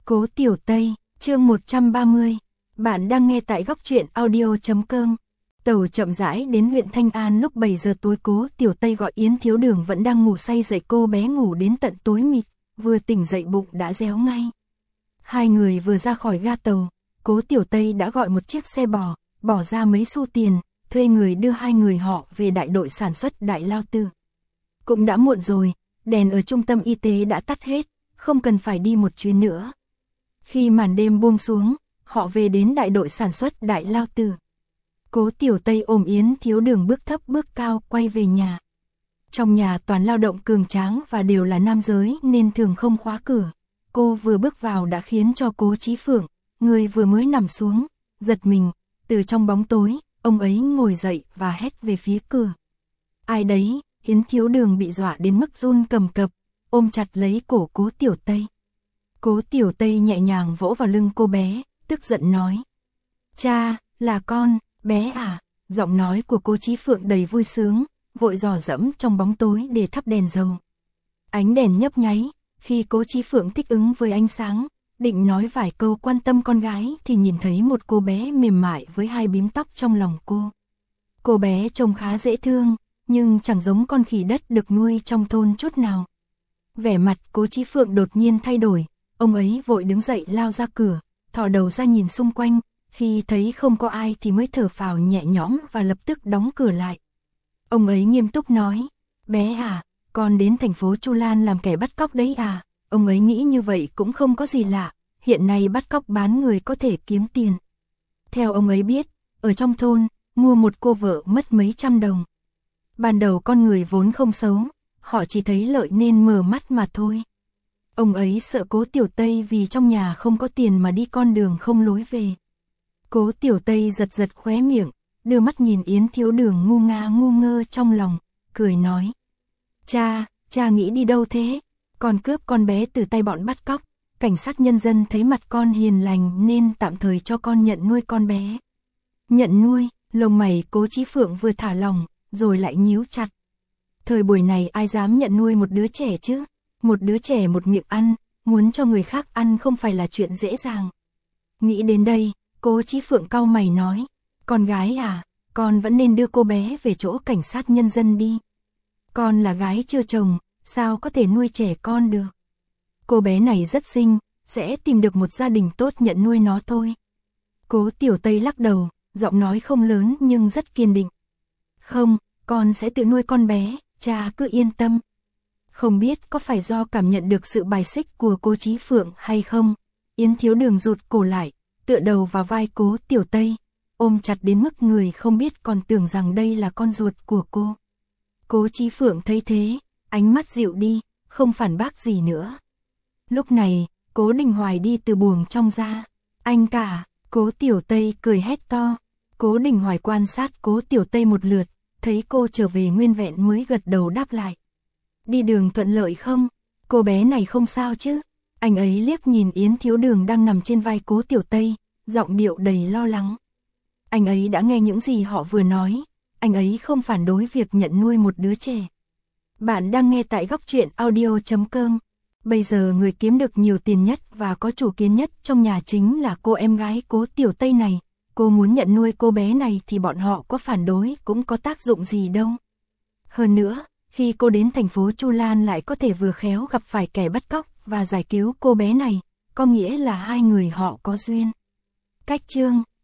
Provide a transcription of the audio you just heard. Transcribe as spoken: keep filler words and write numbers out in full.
Cố Tiểu Tây, chương một trăm ba mươi. Bạn đang nghe tại góc truyện audio chấm com. Tàu chậm rãi đến huyện Thanh An lúc bảy giờ tối. Cố Tiểu Tây gọi Yến Thiếu Đường vẫn đang ngủ say dậy cô bé ngủ đến tận tối mịt, vừa tỉnh dậy bụng đã réo ngay. Hai người vừa ra khỏi ga tàu, Cố Tiểu Tây đã gọi một chiếc xe bò, bỏ ra mấy xu tiền, thuê người đưa hai người họ về đại đội sản xuất Đại Lao Tư. Cũng đã muộn rồi, đèn ở trung tâm y tế đã tắt hết, không cần phải đi một chuyến nữa. Khi màn đêm buông xuống, họ về đến đại đội sản xuất Đại Lao Tư. Cố Tiểu Tây ôm Yến Thiếu Đường bước thấp bước cao quay về nhà. Trong nhà toàn lao động cường tráng và đều là nam giới nên thường không khóa cửa. Cô vừa bước vào đã khiến cho Cố Chí Phượng, người vừa mới nằm xuống, giật mình. Từ trong bóng tối, ông ấy ngồi dậy và hét về phía cửa. Ai đấy? Yến Thiếu Đường bị dọa đến mức run cầm cập, ôm chặt lấy cổ Cố Tiểu Tây. Cố Tiểu Tây nhẹ nhàng vỗ vào lưng cô bé, tức giận nói. Cha, là con, bé à? Giọng nói của Cố Chí Phượng đầy vui sướng, vội dò dẫm trong bóng tối để thắp đèn dầu. Ánh đèn nhấp nháy, khi Cố Chí Phượng thích ứng với ánh sáng, định nói vài câu quan tâm con gái thì nhìn thấy một cô bé mềm mại với hai bím tóc trong lòng cô. Cô bé trông khá dễ thương, nhưng chẳng giống con khỉ đất được nuôi trong thôn chút nào. Vẻ mặt Cố Chí Phượng đột nhiên thay đổi, ông ấy vội đứng dậy lao ra cửa, thò đầu ra nhìn xung quanh, khi thấy không có ai thì mới thở phào nhẹ nhõm và lập tức đóng cửa lại. Ông ấy nghiêm túc nói, bé à, con đến thành phố Chu Lan làm kẻ bắt cóc đấy à? Ông ấy nghĩ như vậy cũng không có gì lạ, hiện nay bắt cóc bán người có thể kiếm tiền. Theo ông ấy biết, ở trong thôn, mua một cô vợ mất mấy trăm đồng. Ban đầu con người vốn không xấu, họ chỉ thấy lợi nên mở mắt mà thôi. Ông ấy sợ Cố Tiểu Tây vì trong nhà không có tiền mà đi con đường không lối về. Cố Tiểu Tây giật giật khóe miệng, đưa mắt nhìn Yến Thiếu Đường ngu ngà ngu ngơ trong lòng, cười nói. Cha, cha nghĩ đi đâu thế? Con cướp con bé từ tay bọn bắt cóc, cảnh sát nhân dân thấy mặt con hiền lành nên tạm thời cho con nhận nuôi con bé. Nhận nuôi, lông mày Cố Chí Phượng vừa thả lỏng, rồi lại nhíu chặt. Thời buổi này ai dám nhận nuôi một đứa trẻ chứ? Một đứa trẻ một miệng ăn, muốn cho người khác ăn không phải là chuyện dễ dàng. Nghĩ đến đây, Cố Chí Phượng cau mày nói, con gái à, con vẫn nên đưa cô bé về chỗ cảnh sát nhân dân đi. Con là gái chưa chồng, sao có thể nuôi trẻ con được? Cô bé này rất xinh, sẽ tìm được một gia đình tốt nhận nuôi nó thôi. Cố Tiểu Tây lắc đầu, giọng nói không lớn nhưng rất kiên định. Không, con sẽ tự nuôi con bé, cha cứ yên tâm. Không biết có phải do cảm nhận được sự bài xích của Cố Chí Phượng hay không? Yến Thiếu Đường rụt cổ lại, tựa đầu vào vai Cố Tiểu Tây, ôm chặt đến mức người không biết còn tưởng rằng đây là con ruột của cô. Cố Chí Phượng thấy thế, ánh mắt dịu đi, không phản bác gì nữa. Lúc này, Cố Đình Hoài đi từ buồng trong ra. Anh cả, Cố Tiểu Tây cười hét to. Cố Đình Hoài quan sát Cố Tiểu Tây một lượt, thấy cô trở về nguyên vẹn mới gật đầu đáp lại. Đi đường thuận lợi không? Cô bé này không sao chứ? Anh ấy liếc nhìn Yến Thiếu Đường đang nằm trên vai Cố Tiểu Tây, giọng điệu đầy lo lắng. Anh ấy đã nghe những gì họ vừa nói, anh ấy không phản đối việc nhận nuôi một đứa trẻ. Bạn đang nghe tại góc truyện audio chấm com. Bây giờ người kiếm được nhiều tiền nhất và có chủ kiến nhất trong nhà chính là cô em gái Cố Tiểu Tây này. Cô muốn nhận nuôi cô bé này thì bọn họ có phản đối cũng có tác dụng gì đâu. Hơn nữa, khi cô đến thành phố Chu Lan lại có thể vừa khéo gặp phải kẻ bắt cóc và giải cứu cô bé này, có nghĩa là hai người họ có duyên. Cách chương